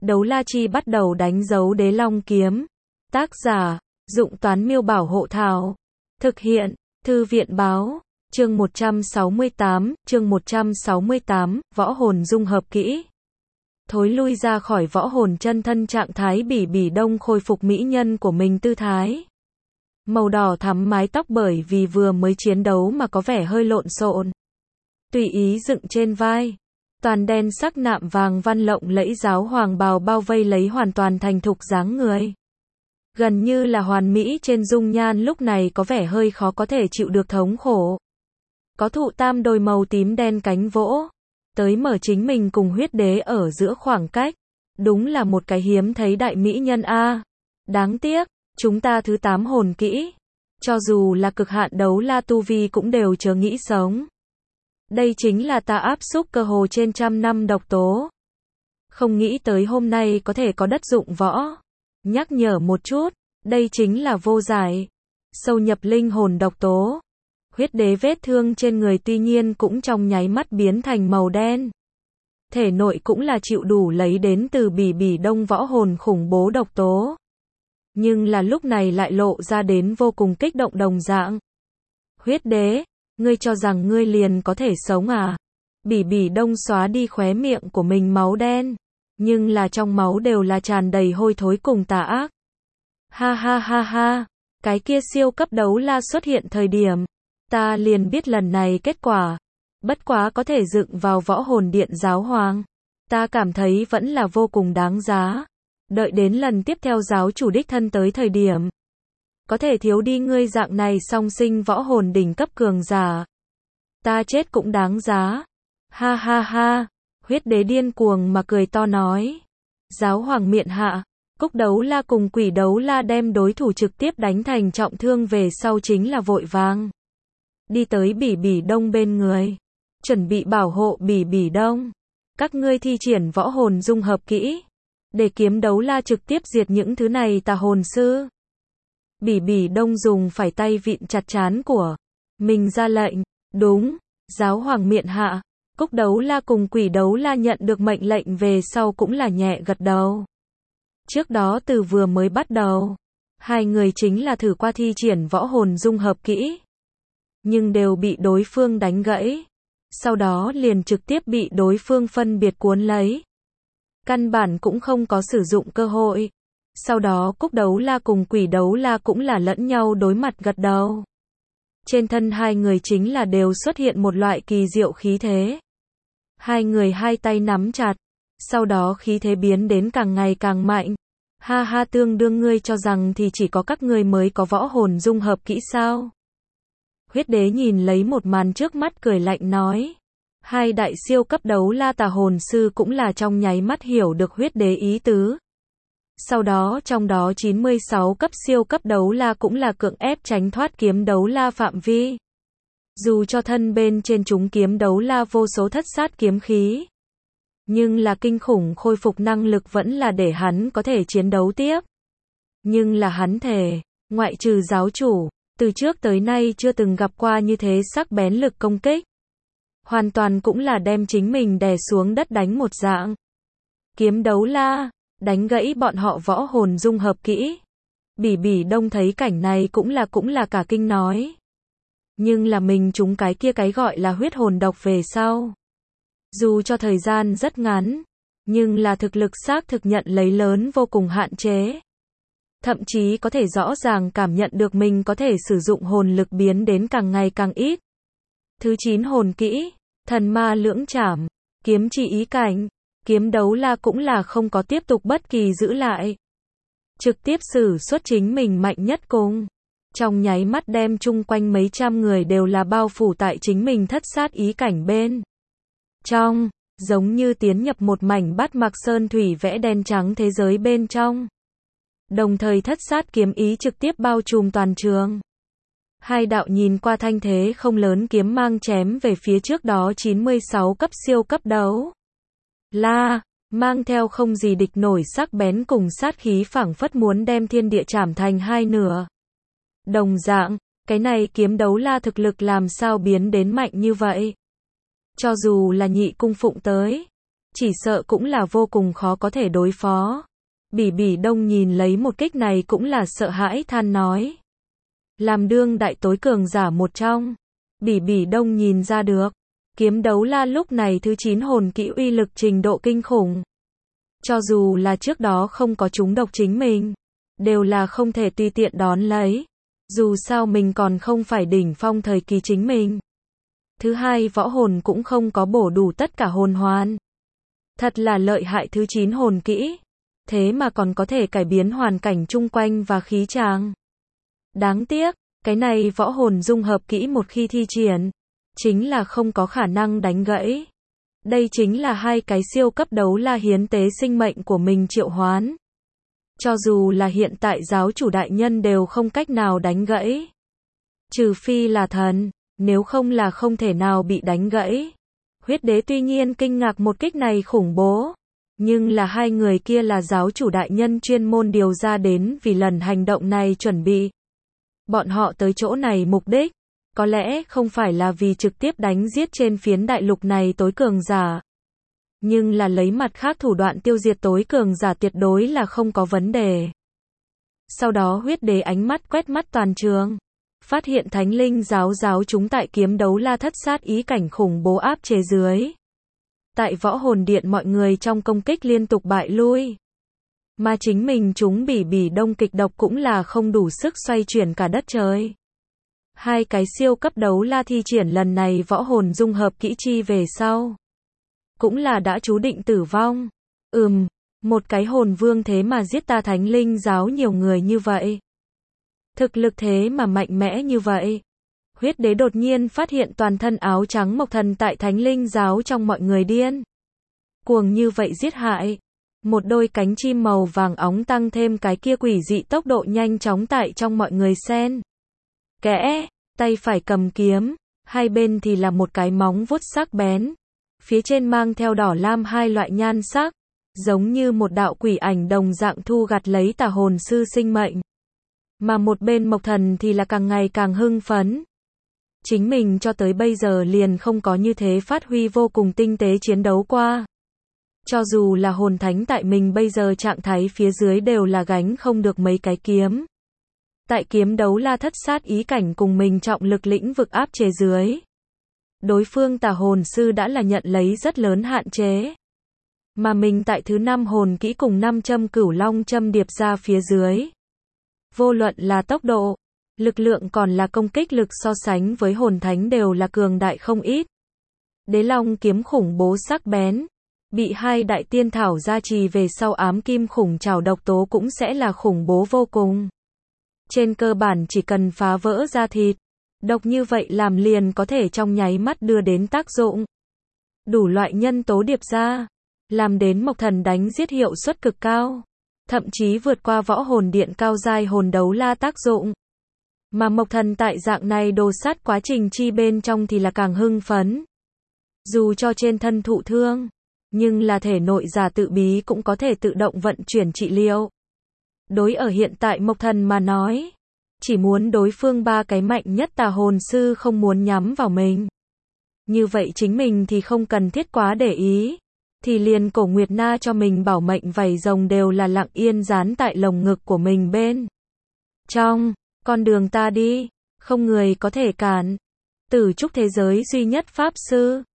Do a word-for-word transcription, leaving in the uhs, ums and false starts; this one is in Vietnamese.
Đấu la chi bắt đầu đánh dấu đế long kiếm. Tác giả, Dụng Toán Miêu Bảo Hộ Thảo. Thực hiện, Thư viện Báo. Chương một trăm sáu mươi tám, chương một trăm sáu mươi tám, võ hồn dung hợp kỹ. Thối lui ra khỏi võ hồn chân thân trạng thái Bỉ Bỉ Đông khôi phục mỹ nhân của mình tư thái. Màu đỏ thắm mái tóc bởi vì vừa mới chiến đấu mà có vẻ hơi lộn xộn. Tùy ý dựng trên vai. Toàn đen sắc nạm vàng văn lộng lẫy giáo hoàng bào bao vây lấy hoàn toàn thành thục dáng người. Gần như là hoàn mỹ trên dung nhan lúc này có vẻ hơi khó có thể chịu được thống khổ. Có thụ tam đôi màu tím đen cánh vỗ. Tới mở chính mình cùng huyết đế ở giữa khoảng cách. Đúng là một cái hiếm thấy đại mỹ nhân a. Đáng tiếc, chúng ta thứ tám hồn kỹ. Cho dù là cực hạn đấu la tu vi cũng đều chớ nghĩ sống. Đây chính là ta áp xúc cơ hồ trên trăm năm độc tố. Không nghĩ tới hôm nay có thể có đất dụng võ. Nhắc nhở một chút, đây chính là vô giải. Sâu nhập linh hồn độc tố. Huyết đế vết thương trên người tuy nhiên cũng trong nháy mắt biến thành màu đen. Thể nội cũng là chịu đủ lấy đến từ Bỉ Bỉ Đông võ hồn khủng bố độc tố. Nhưng là lúc này lại lộ ra đến vô cùng kích động đồng dạng. Huyết đế, ngươi cho rằng ngươi liền có thể sống à? Bỉ Bỉ Đông xóa đi khóe miệng của mình máu đen. Nhưng là trong máu đều là tràn đầy hôi thối cùng tà ác. Ha ha ha ha, cái kia siêu cấp đấu la xuất hiện thời điểm. Ta liền biết lần này kết quả. Bất quá có thể dựng vào võ hồn điện giáo hoàng. Ta cảm thấy vẫn là vô cùng đáng giá. Đợi đến lần tiếp theo giáo chủ đích thân tới thời điểm. Có thể thiếu đi ngươi dạng này song sinh võ hồn đỉnh cấp cường giả. Ta chết cũng đáng giá. Ha ha ha, huyết đế điên cuồng mà cười to nói. Giáo hoàng miện hạ, cúc đấu la cùng quỷ đấu la đem đối thủ trực tiếp đánh thành trọng thương về sau chính là vội vàng. Đi tới Bỉ Bỉ Đông bên người. Chuẩn bị bảo hộ Bỉ Bỉ Đông. Các ngươi thi triển võ hồn dung hợp kỹ. Để kiếm đấu la trực tiếp diệt những thứ này tà hồn sư. Bỉ Bỉ Đông dùng phải tay vịn chặt trán của mình ra lệnh. Đúng, giáo hoàng miện hạ. Cúc đấu la cùng quỷ đấu la nhận được mệnh lệnh về sau cũng là nhẹ gật đầu. Trước đó từ vừa mới bắt đầu. Hai người chính là thử qua thi triển võ hồn dung hợp kỹ. Nhưng đều bị đối phương đánh gãy. Sau đó liền trực tiếp bị đối phương phân biệt cuốn lấy. Căn bản cũng không có sử dụng cơ hội. Sau đó cúc đấu la cùng quỷ đấu la cũng là lẫn nhau đối mặt gật đầu. Trên thân hai người chính là đều xuất hiện một loại kỳ diệu khí thế. Hai người hai tay nắm chặt. Sau đó khí thế biến đến càng ngày càng mạnh. Ha ha, tương đương ngươi cho rằng thì chỉ có các ngươi mới có võ hồn dung hợp kỹ sao? Huyết đế nhìn lấy một màn trước mắt cười lạnh nói. Hai đại siêu cấp đấu la tà hồn sư cũng là trong nháy mắt hiểu được huyết đế ý tứ. Sau đó trong đó chín mươi sáu cấp siêu cấp đấu la cũng là cưỡng ép tránh thoát kiếm đấu la phạm vi. Dù cho thân bên trên chúng kiếm đấu la vô số thất sát kiếm khí. Nhưng là kinh khủng khôi phục năng lực vẫn là để hắn có thể chiến đấu tiếp. Nhưng là hắn thề, ngoại trừ giáo chủ. Từ trước tới nay chưa từng gặp qua như thế sắc bén lực công kích. Hoàn toàn cũng là đem chính mình đè xuống đất đánh một dạng. Kiếm đấu la, đánh gãy bọn họ võ hồn dung hợp kỹ. Bỉ Bỉ Đông thấy cảnh này cũng là cũng là cả kinh nói. Nhưng là mình trúng cái kia cái gọi là huyết hồn độc về sau. Dù cho thời gian rất ngắn, nhưng là thực lực xác thực nhận lấy lớn vô cùng hạn chế. Thậm chí có thể rõ ràng cảm nhận được mình có thể sử dụng hồn lực biến đến càng ngày càng ít. Thứ chín hồn kỹ, thần ma lưỡng trảm, kiếm chỉ ý cảnh, kiếm đấu la cũng là không có tiếp tục bất kỳ giữ lại. Trực tiếp sử xuất chính mình mạnh nhất cùng. Trong nháy mắt đem chung quanh mấy trăm người đều là bao phủ tại chính mình thất sát ý cảnh bên. Trong, giống như tiến nhập một mảnh bát mạc sơn thủy vẽ đen trắng thế giới bên trong. Đồng thời thất sát kiếm ý trực tiếp bao trùm toàn trường. Hai đạo nhìn qua thanh thế không lớn kiếm mang chém về phía trước đó chín mươi sáu cấp siêu cấp đấu la, mang theo không gì địch nổi sắc bén cùng sát khí phảng phất muốn đem thiên địa chảm thành hai nửa. Đồng dạng, cái này kiếm đấu la thực lực làm sao biến đến mạnh như vậy? Cho dù là nhị cung phụng tới, chỉ sợ cũng là vô cùng khó có thể đối phó. Bỉ Bỉ Đông nhìn lấy một kích này cũng là sợ hãi than nói. Làm đương đại tối cường giả một trong, Bỉ Bỉ Đông nhìn ra được, kiếm đấu la lúc này thứ chín hồn kỹ uy lực trình độ kinh khủng. Cho dù là trước đó không có trúng độc chính mình, đều là không thể tùy tiện đón lấy. Dù sao mình còn không phải đỉnh phong thời kỳ chính mình. Thứ hai, võ hồn cũng không có bổ đủ tất cả hồn hoàn. Thật là lợi hại thứ chín hồn kỹ. Thế mà còn có thể cải biến hoàn cảnh chung quanh và khí tràng. Đáng tiếc, cái này võ hồn dung hợp kỹ một khi thi triển, chính là không có khả năng đánh gãy. Đây chính là hai cái siêu cấp đấu la hiến tế sinh mệnh của mình triệu hoán. Cho dù là hiện tại giáo chủ đại nhân đều không cách nào đánh gãy. Trừ phi là thần, nếu không là không thể nào bị đánh gãy. Huyết đế tuy nhiên kinh ngạc một kích này khủng bố. Nhưng là hai người kia là giáo chủ đại nhân chuyên môn điều ra đến vì lần hành động này chuẩn bị. Bọn họ tới chỗ này mục đích, có lẽ không phải là vì trực tiếp đánh giết trên phiến đại lục này tối cường giả. Nhưng là lấy mặt khác thủ đoạn tiêu diệt tối cường giả tuyệt đối là không có vấn đề. Sau đó huyết đế ánh mắt quét mắt toàn trường. Phát hiện thánh linh giáo giáo chúng tại kiếm đấu la thất sát ý cảnh khủng bố áp chế dưới. Tại võ hồn điện mọi người trong công kích liên tục bại lui. Mà chính mình chúng Bỉ Bỉ Đông kịch độc cũng là không đủ sức xoay chuyển cả đất trời. Hai cái siêu cấp đấu la thi triển lần này võ hồn dung hợp kỹ chi về sau. Cũng là đã chú định tử vong. Ừm, một cái hồn vương thế mà giết ta thánh linh giáo nhiều người như vậy. Thực lực thế mà mạnh mẽ như vậy. Huyết đế đột nhiên phát hiện toàn thân áo trắng mộc thần tại thánh linh giáo trong mọi người điên. Cuồng như vậy giết hại. Một đôi cánh chim màu vàng óng tăng thêm cái kia quỷ dị tốc độ nhanh chóng tại trong mọi người xen kẽ, tay phải cầm kiếm, hai bên thì là một cái móng vuốt sắc bén. Phía trên mang theo đỏ lam hai loại nhan sắc, giống như một đạo quỷ ảnh đồng dạng thu gặt lấy tà hồn sư sinh mệnh. Mà một bên mộc thần thì là càng ngày càng hưng phấn. Chính mình cho tới bây giờ liền không có như thế phát huy vô cùng tinh tế chiến đấu qua. Cho dù là hồn thánh tại mình bây giờ trạng thái phía dưới đều là gánh không được mấy cái kiếm. Tại kiếm đấu la thất sát ý cảnh cùng mình trọng lực lĩnh vực áp chế dưới. Đối phương tà hồn sư đã là nhận lấy rất lớn hạn chế. Mà mình tại thứ năm hồn kỹ cùng năm châm cửu long châm điệp ra phía dưới. Vô luận là tốc độ, lực lượng còn là công kích lực so sánh với hồn thánh đều là cường đại không ít. Đế long kiếm khủng bố sắc bén. Bị hai đại tiên thảo gia trì về sau ám kim khủng trảo độc tố cũng sẽ là khủng bố vô cùng. Trên cơ bản chỉ cần phá vỡ da thịt, độc như vậy làm liền có thể trong nháy mắt đưa đến tác dụng. Đủ loại nhân tố điệp ra, làm đến mộc thần đánh giết hiệu suất cực cao. Thậm chí vượt qua võ hồn điện cao giai hồn đấu la tác dụng. Mà mộc thần tại dạng này đồ sát quá trình chi bên trong thì là càng hưng phấn. Dù cho trên thân thụ thương, nhưng là thể nội giả tự bí cũng có thể tự động vận chuyển trị liệu. Đối ở hiện tại mộc thần mà nói, chỉ muốn đối phương ba cái mạnh nhất tà hồn sư không muốn nhắm vào mình. Như vậy chính mình thì không cần thiết quá để ý. Thì liền cổ Nguyệt Na cho mình bảo mệnh vảy rồng đều là lặng yên dán tại lồng ngực của mình bên trong. Con đường ta đi, không người có thể cản. Tử trúc thế giới duy nhất pháp sư.